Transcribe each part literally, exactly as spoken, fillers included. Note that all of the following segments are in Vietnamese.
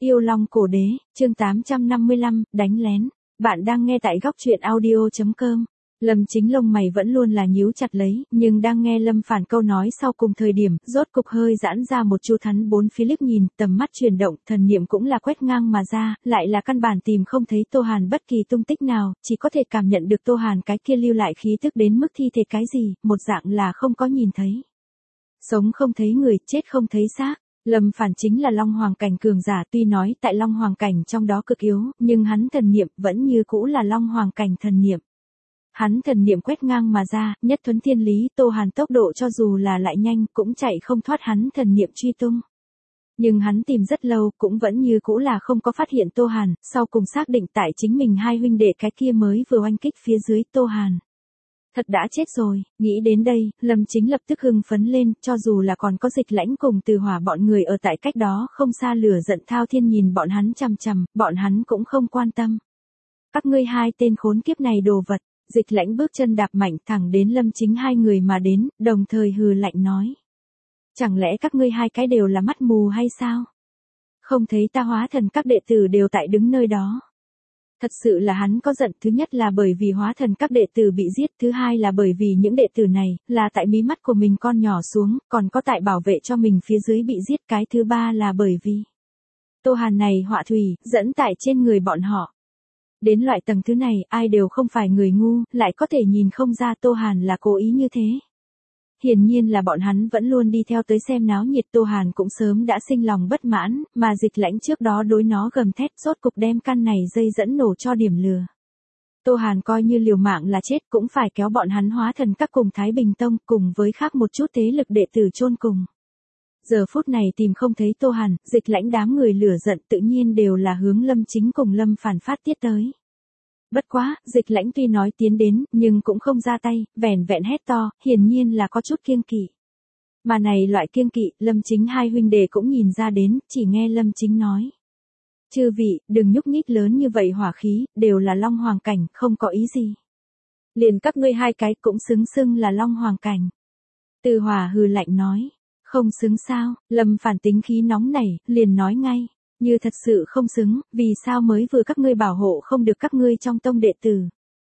Yêu Long Cổ Đế, chương tám trăm năm mươi lăm, đánh lén. Bạn đang nghe tại góc truyện audio chấm com. Lâm Chính lông mày vẫn luôn là nhíu chặt lấy, nhưng đang nghe Lâm Phản câu nói sau cùng thời điểm, rốt cục hơi giãn ra một chu thắn bốn phía liếc nhìn, tầm mắt chuyển động, thần niệm cũng là quét ngang mà ra, lại là căn bản tìm không thấy Tô Hàn bất kỳ tung tích nào, chỉ có thể cảm nhận được Tô Hàn cái kia lưu lại khí tức đến mức thi thể cái gì, một dạng là không có nhìn thấy. Sống không thấy người, chết không thấy xác. Lâm Phản chính là Long Hoàng cảnh cường giả, tuy nói tại Long Hoàng cảnh trong đó cực yếu, nhưng hắn thần niệm vẫn như cũ là Long Hoàng cảnh thần niệm. Hắn thần niệm quét ngang mà ra, nhất thuấn thiên lý, Tô Hàn tốc độ cho dù là lại nhanh cũng chạy không thoát hắn thần niệm truy tung. Nhưng hắn tìm rất lâu cũng vẫn như cũ là không có phát hiện Tô Hàn, sau cùng xác định tại chính mình hai huynh đệ cái kia mới vừa oanh kích phía dưới Tô Hàn. Thật đã chết rồi, nghĩ đến đây, Lâm Chính lập tức hưng phấn lên, cho dù là còn có Dịch Lãnh cùng Từ Hỏa bọn người ở tại cách đó không xa lửa giận thao thiên nhìn bọn hắn chằm chằm, bọn hắn cũng không quan tâm. Các ngươi hai tên khốn kiếp này đồ vật, Dịch Lãnh bước chân đạp mạnh thẳng đến Lâm Chính hai người mà đến, đồng thời hừ lạnh nói. Chẳng lẽ các ngươi hai cái đều là mắt mù hay sao? Không thấy ta hóa thần các đệ tử đều tại đứng nơi đó. Thật sự là hắn có giận, thứ nhất là bởi vì hóa thần các đệ tử bị giết, thứ hai là bởi vì những đệ tử này, là tại mí mắt của mình con nhỏ xuống, còn có tại bảo vệ cho mình phía dưới bị giết, cái thứ ba là bởi vì Tô Hàn này họa thủy, dẫn tại trên người bọn họ. Đến loại tầng thứ này, ai đều không phải người ngu, lại có thể nhìn không ra Tô Hàn là cố ý như thế. Hiển nhiên là bọn hắn vẫn luôn đi theo tới xem náo nhiệt, Tô Hàn cũng sớm đã sinh lòng bất mãn, mà Dịch Lãnh trước đó đối nó gầm thét, rốt cục đem căn này dây dẫn nổ cho điểm lừa. Tô Hàn coi như liều mạng là chết cũng phải kéo bọn hắn hóa thần các cùng Thái Bình Tông cùng với khác một chút thế lực đệ tử chôn cùng. Giờ phút này tìm không thấy Tô Hàn, Dịch Lãnh đám người lửa giận tự nhiên đều là hướng Lâm Chính cùng Lâm Phản phát tiết tới. Bất quá, Dịch Lãnh tuy nói tiến đến, nhưng cũng không ra tay, vẻn vẹn hét to, hiển nhiên là có chút kiêng kỵ. Mà này loại kiêng kỵ, Lâm Chính hai huynh đệ cũng nhìn ra đến, chỉ nghe Lâm Chính nói. Chư vị, đừng nhúc nhích lớn như vậy hỏa khí, đều là Long Hoàng cảnh, không có ý gì. Liền các ngươi hai cái cũng xứng xưng là Long Hoàng cảnh. Từ Hỏa hừ lạnh nói, không xứng sao, Lâm Phản tính khí nóng nảy, liền nói ngay. Như thật sự không xứng, vì sao mới vừa các ngươi bảo hộ không được các ngươi trong tông đệ tử.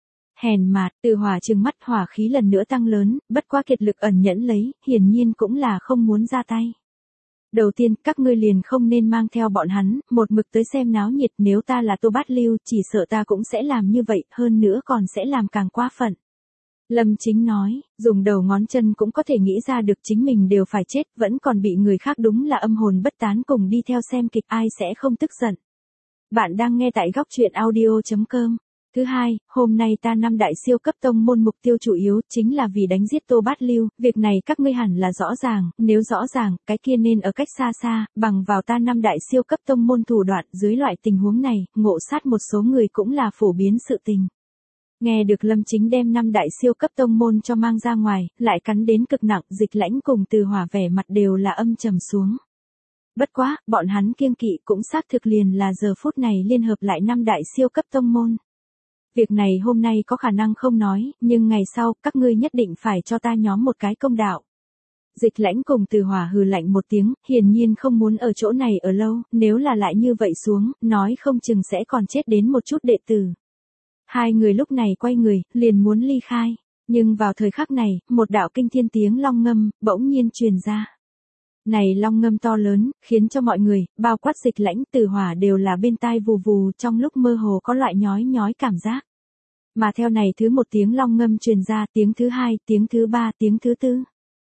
Hèn mạt, Từ Hỏa trừng mắt, hỏa khí lần nữa tăng lớn, bất quá kiệt lực ẩn nhẫn lấy, hiển nhiên cũng là không muốn ra tay. Đầu tiên, các ngươi liền không nên mang theo bọn hắn, một mực tới xem náo nhiệt, nếu ta là Tô Bát Lưu, chỉ sợ ta cũng sẽ làm như vậy, hơn nữa còn sẽ làm càng quá phận. Lâm Chính nói, dùng đầu ngón chân cũng có thể nghĩ ra được chính mình đều phải chết, vẫn còn bị người khác đúng là âm hồn bất tán cùng đi theo xem kịch, ai sẽ không tức giận. Bạn đang nghe tại góc truyện audio chấm com. Thứ hai, hôm nay ta năm đại siêu cấp tông môn mục tiêu chủ yếu chính là vì đánh giết Tô Bát Lưu, việc này các ngươi hẳn là rõ ràng, nếu rõ ràng, cái kia nên ở cách xa xa, bằng vào ta năm đại siêu cấp tông môn thủ đoạn, dưới loại tình huống này, ngộ sát một số người cũng là phổ biến sự tình. Nghe được Lâm Chính đem năm đại siêu cấp tông môn cho mang ra ngoài, lại cắn đến cực nặng, Dịch Lãnh cùng Từ Hỏa vẻ mặt đều là âm trầm xuống. Bất quá, bọn hắn kiêng kỵ cũng xác thực liền là giờ phút này liên hợp lại năm đại siêu cấp tông môn. Việc này hôm nay có khả năng không nói, nhưng ngày sau, các ngươi nhất định phải cho ta nhóm một cái công đạo. Dịch Lãnh cùng Từ Hỏa hừ lạnh một tiếng, hiển nhiên không muốn ở chỗ này ở lâu, nếu là lại như vậy xuống, nói không chừng sẽ còn chết đến một chút đệ tử. Hai người lúc này quay người, liền muốn ly khai. Nhưng vào thời khắc này, một đạo kinh thiên tiếng long ngâm, bỗng nhiên truyền ra. Này long ngâm to lớn, khiến cho mọi người, bao quát Dịch Lãnh, Từ Hỏa đều là bên tai vù vù, trong lúc mơ hồ có loại nhói nhói cảm giác. Mà theo này thứ một tiếng long ngâm truyền ra, tiếng thứ hai, tiếng thứ ba, tiếng thứ tư.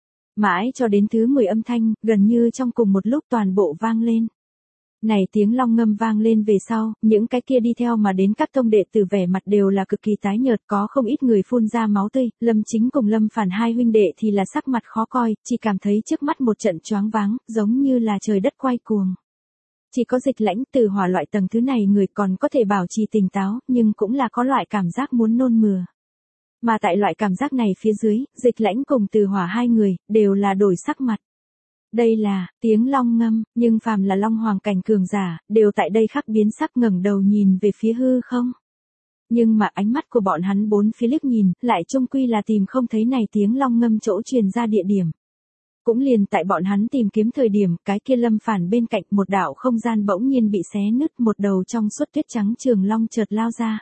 Mãi cho đến thứ mười âm thanh, gần như trong cùng một lúc toàn bộ vang lên. Này tiếng long ngâm vang lên về sau, những cái kia đi theo mà đến các tông đệ tử vẻ mặt đều là cực kỳ tái nhợt, có không ít người phun ra máu tươi, Lâm Chính cùng Lâm Phản hai huynh đệ thì là sắc mặt khó coi, chỉ cảm thấy trước mắt một trận choáng váng, giống như là trời đất quay cuồng. Chỉ có Dịch Lãnh, Từ Hỏa loại tầng thứ này người còn có thể bảo trì tỉnh táo, nhưng cũng là có loại cảm giác muốn nôn mửa. Mà tại loại cảm giác này phía dưới, Dịch Lãnh cùng Từ Hỏa hai người, đều là đổi sắc mặt. Đây là tiếng long ngâm, nhưng phàm là Long Hoàng cảnh cường giả, đều tại đây khắc biến sắc ngẩng đầu nhìn về phía hư không. Nhưng mà ánh mắt của bọn hắn bốn phía liếc nhìn, lại chung quy là tìm không thấy này tiếng long ngâm chỗ truyền ra địa điểm. Cũng liền tại bọn hắn tìm kiếm thời điểm, cái kia Lâm Phản bên cạnh một đạo không gian bỗng nhiên bị xé nứt, một đầu trong suốt tuyết trắng trường long chợt lao ra.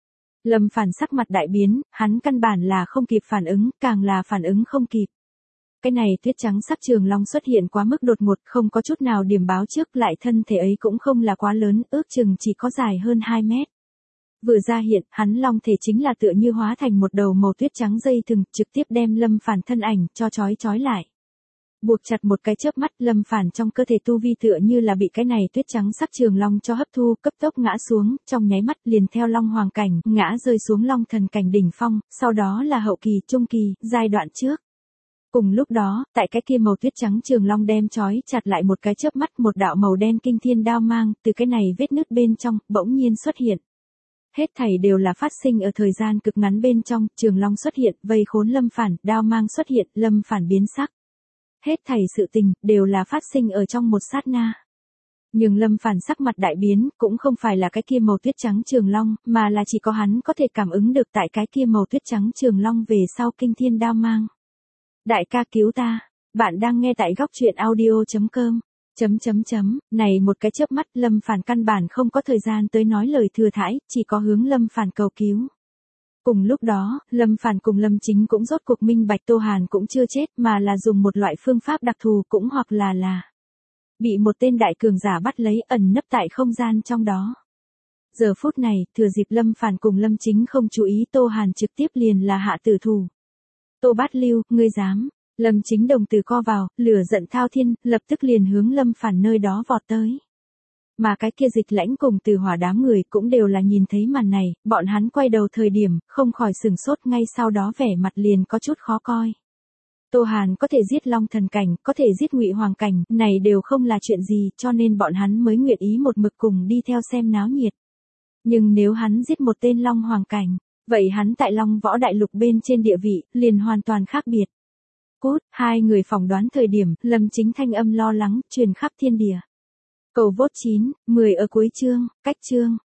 Lâm Phản sắc mặt đại biến, hắn căn bản là không kịp phản ứng, càng là phản ứng không kịp. Cái này tuyết trắng sắc trường long xuất hiện quá mức đột ngột, không có chút nào điểm báo trước, lại thân thể ấy cũng không là quá lớn, ước chừng chỉ có dài hơn hai mét. Vừa ra hiện, hắn long thể chính là tựa như hóa thành một đầu màu tuyết trắng dây thừng, trực tiếp đem Lâm Phản thân ảnh cho trói trói lại. Buộc chặt một cái chớp mắt, Lâm Phản trong cơ thể tu vi tựa như là bị cái này tuyết trắng sắc trường long cho hấp thu, cấp tốc ngã xuống, trong nháy mắt liền theo long hoàng cảnh, ngã rơi xuống long thần cảnh đỉnh phong, sau đó là hậu kỳ, trung kỳ, giai đoạn trước. Cùng lúc đó, tại cái kia màu tuyết trắng trường long đem trói chặt lại một cái chớp mắt, một đạo màu đen kinh thiên đao mang, từ cái này vết nứt bên trong, bỗng nhiên xuất hiện. Hết thảy đều là phát sinh ở thời gian cực ngắn bên trong, trường long xuất hiện, vây khốn Lâm Phản, đao mang xuất hiện, Lâm Phản biến sắc. Hết thảy sự tình, đều là phát sinh ở trong một sát na. Nhưng Lâm Phản sắc mặt đại biến, cũng không phải là cái kia màu tuyết trắng trường long, mà là chỉ có hắn có thể cảm ứng được tại cái kia màu tuyết trắng trường long về sau kinh thiên đao mang. Đại ca cứu ta, bạn đang nghe tại góc truyện audio chấm com. Chấm chấm chấm, này một cái chớp mắt Lâm Phản căn bản không có thời gian tới nói lời thừa thãi, chỉ có hướng Lâm Phản cầu cứu. Cùng lúc đó, Lâm Phản cùng Lâm Chính cũng rốt cuộc minh bạch Tô Hàn cũng chưa chết, mà là dùng một loại phương pháp đặc thù, cũng hoặc là là bị một tên đại cường giả bắt lấy, ẩn nấp tại không gian trong đó. Giờ phút này, thừa dịp Lâm Phản cùng Lâm Chính không chú ý, Tô Hàn trực tiếp liền là hạ tử thủ. Tô Bát Lưu, ngươi dám? Lâm Chính đồng tử co vào, lửa giận thao thiên, lập tức liền hướng Lâm Phản nơi đó vọt tới. Mà cái kia Dịch Lãnh cùng Từ Hỏa đám người cũng đều là nhìn thấy màn này, bọn hắn quay đầu thời điểm, không khỏi sửng sốt, ngay sau đó vẻ mặt liền có chút khó coi. Tô Hàn có thể giết Long thần cảnh, có thể giết Ngụy Hoàng cảnh, này đều không là chuyện gì, cho nên bọn hắn mới nguyện ý một mực cùng đi theo xem náo nhiệt. Nhưng nếu hắn giết một tên Long Hoàng cảnh, vậy hắn tại Long Võ Đại Lục bên trên địa vị, liền hoàn toàn khác biệt. Cút, hai người phỏng đoán thời điểm, Lâm Chính thanh âm lo lắng, truyền khắp thiên địa. Cầu vốt chín, mười ở cuối chương, cách chương.